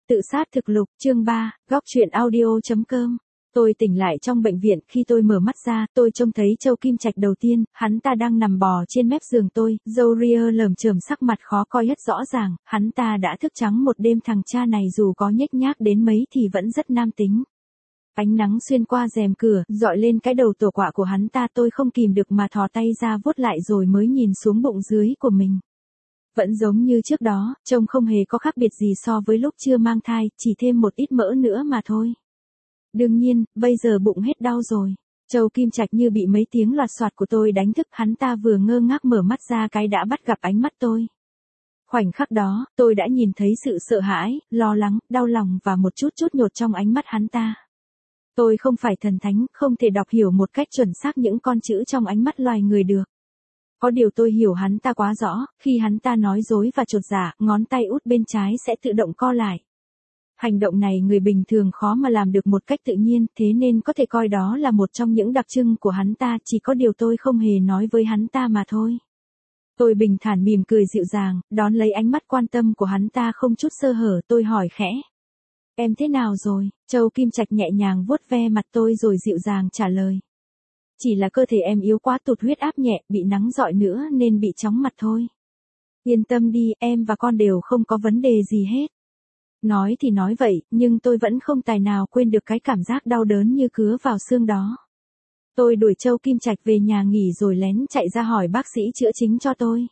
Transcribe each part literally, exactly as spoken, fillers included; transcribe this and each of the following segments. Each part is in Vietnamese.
Tự sát thực lục, chương ba, góc truyện audio.com. Tôi tỉnh lại trong bệnh viện, khi tôi mở mắt ra, tôi trông thấy Châu Kim Trạch đầu tiên, hắn ta đang nằm bò trên mép giường tôi, râu ria lởm chởm, sắc mặt khó coi hết rõ ràng, hắn ta đã thức trắng một đêm. Thằng cha này dù có nhếch nhác đến mấy thì vẫn rất nam tính. Ánh nắng xuyên qua rèm cửa, dọi lên cái đầu tổ quạ của hắn ta, tôi không kìm được mà thò tay ra vuốt lại rồi mới nhìn xuống bụng dưới của mình. Vẫn giống như trước đó, trông không hề có khác biệt gì so với lúc chưa mang thai, chỉ thêm một ít mỡ nữa mà thôi. Đương nhiên, bây giờ bụng hết đau rồi. Châu Kim Trạch như bị mấy tiếng loạt soạt của tôi đánh thức, hắn ta vừa ngơ ngác mở mắt ra cái đã bắt gặp ánh mắt tôi. Khoảnh khắc đó, tôi đã nhìn thấy sự sợ hãi, lo lắng, đau lòng và một chút chút nhột trong ánh mắt hắn ta. Tôi không phải thần thánh, không thể đọc hiểu một cách chuẩn xác những con chữ trong ánh mắt loài người được. Có điều tôi hiểu hắn ta quá rõ, khi hắn ta nói dối và chột dạ, ngón tay út bên trái sẽ tự động co lại. Hành động này người bình thường khó mà làm được một cách tự nhiên, thế nên có thể coi đó là một trong những đặc trưng của hắn ta, chỉ có điều tôi không hề nói với hắn ta mà thôi. Tôi bình thản mỉm cười dịu dàng, đón lấy ánh mắt quan tâm của hắn ta không chút sơ hở, tôi hỏi khẽ. Em thế nào rồi? Châu Kim Trạch nhẹ nhàng vuốt ve mặt tôi rồi dịu dàng trả lời. Chỉ là cơ thể em yếu quá, tụt huyết áp nhẹ, bị nắng rọi nữa nên bị chóng mặt thôi. Yên tâm đi, em và con đều không có vấn đề gì hết. Nói thì nói vậy, nhưng tôi vẫn không tài nào quên được cái cảm giác đau đớn như cứa vào xương đó. Tôi đuổi Châu Kim Trạch về nhà nghỉ rồi lén chạy ra hỏi bác sĩ chữa chính cho tôi.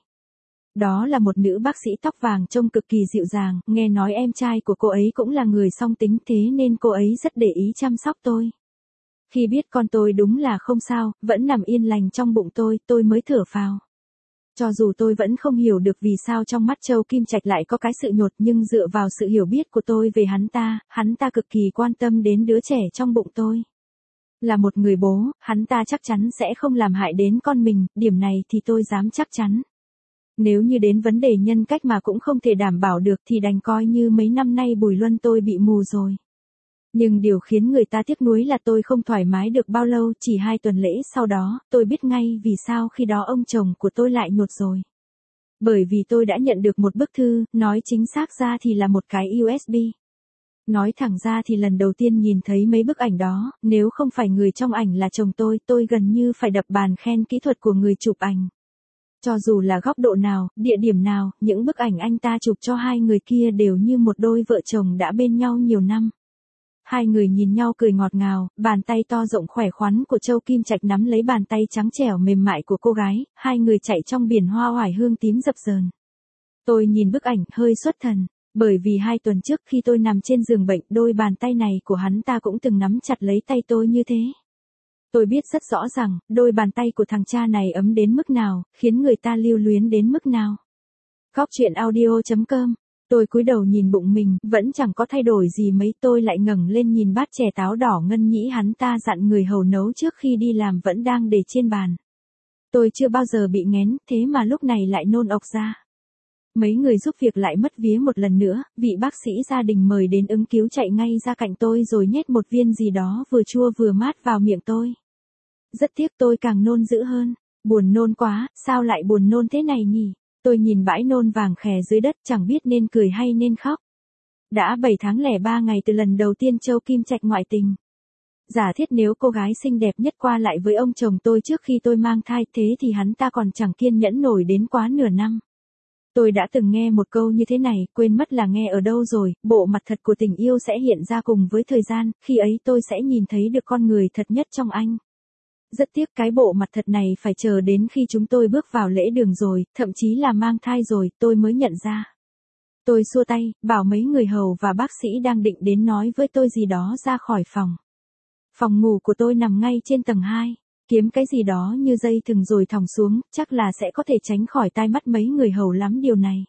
Đó là một nữ bác sĩ tóc vàng trông cực kỳ dịu dàng, nghe nói em trai của cô ấy cũng là người song tính, thế nên cô ấy rất để ý chăm sóc tôi. Khi biết con tôi đúng là không sao, vẫn nằm yên lành trong bụng tôi, tôi mới thở phào. Cho dù tôi vẫn không hiểu được vì sao trong mắt Châu Kim Trạch lại có cái sự nhột, nhưng dựa vào sự hiểu biết của tôi về hắn ta, hắn ta cực kỳ quan tâm đến đứa trẻ trong bụng tôi. Là một người bố, hắn ta chắc chắn sẽ không làm hại đến con mình, điểm này thì tôi dám chắc chắn. Nếu như đến vấn đề nhân cách mà cũng không thể đảm bảo được thì đành coi như mấy năm nay Bùi Luân tôi bị mù rồi. Nhưng điều khiến người ta tiếc nuối là tôi không thoải mái được bao lâu, chỉ hai tuần lễ sau đó, tôi biết ngay vì sao khi đó ông chồng của tôi lại nhột rồi. Bởi vì tôi đã nhận được một bức thư, nói chính xác ra thì là một cái u ét bê. Nói thẳng ra thì lần đầu tiên nhìn thấy mấy bức ảnh đó, nếu không phải người trong ảnh là chồng tôi, tôi gần như phải đập bàn khen kỹ thuật của người chụp ảnh. Cho dù là góc độ nào, địa điểm nào, những bức ảnh anh ta chụp cho hai người kia đều như một đôi vợ chồng đã bên nhau nhiều năm. Hai người nhìn nhau cười ngọt ngào, bàn tay to rộng khỏe khoắn của Châu Kim Trạch nắm lấy bàn tay trắng trẻo mềm mại của cô gái, hai người chạy trong biển hoa oải hương tím dập dờn. Tôi nhìn bức ảnh, hơi xuất thần, bởi vì hai tuần trước khi tôi nằm trên giường bệnh, đôi bàn tay này của hắn ta cũng từng nắm chặt lấy tay tôi như thế. Tôi biết rất rõ rằng, đôi bàn tay của thằng cha này ấm đến mức nào, khiến người ta lưu luyến đến mức nào. Góc truyện audio.com. Tôi cúi đầu nhìn bụng mình, vẫn chẳng có thay đổi gì mấy, tôi lại ngẩng lên nhìn bát chè táo đỏ ngân nhĩ hắn ta dặn người hầu nấu trước khi đi làm vẫn đang để trên bàn. Tôi chưa bao giờ bị nghén, thế mà lúc này lại nôn ọc ra. Mấy người giúp việc lại mất vía một lần nữa, vị bác sĩ gia đình mời đến ứng cứu chạy ngay ra cạnh tôi rồi nhét một viên gì đó vừa chua vừa mát vào miệng tôi. Rất tiếc tôi càng nôn dữ hơn, buồn nôn quá, sao lại buồn nôn thế này nhỉ? Tôi nhìn bãi nôn vàng khè dưới đất, chẳng biết nên cười hay nên khóc. Đã bảy tháng lẻ ba ngày từ lần đầu tiên Châu Kim Trạch ngoại tình. Giả thiết nếu cô gái xinh đẹp nhất qua lại với ông chồng tôi trước khi tôi mang thai, thế thì hắn ta còn chẳng kiên nhẫn nổi đến quá nửa năm. Tôi đã từng nghe một câu như thế này, quên mất là nghe ở đâu rồi, bộ mặt thật của tình yêu sẽ hiện ra cùng với thời gian, khi ấy tôi sẽ nhìn thấy được con người thật nhất trong anh. Rất tiếc cái bộ mặt thật này phải chờ đến khi chúng tôi bước vào lễ đường rồi, thậm chí là mang thai rồi, tôi mới nhận ra. Tôi xua tay, bảo mấy người hầu và bác sĩ đang định đến nói với tôi gì đó ra khỏi phòng. Phòng ngủ của tôi nằm ngay trên tầng hai, kiếm cái gì đó như dây thừng rồi thòng xuống, chắc là sẽ có thể tránh khỏi tai mắt mấy người hầu lắm điều này.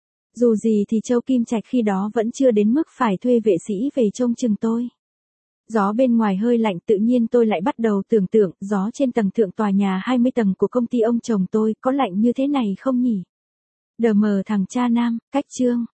Dù gì thì Châu Kim Trạch khi đó vẫn chưa đến mức phải thuê vệ sĩ về trông chừng tôi. Gió bên ngoài hơi lạnh, tự nhiên tôi lại bắt đầu tưởng tượng, gió trên tầng thượng tòa nhà hai mươi tầng của công ty ông chồng tôi, có lạnh như thế này không nhỉ? Đờ mờ thằng cha nam, cách chương.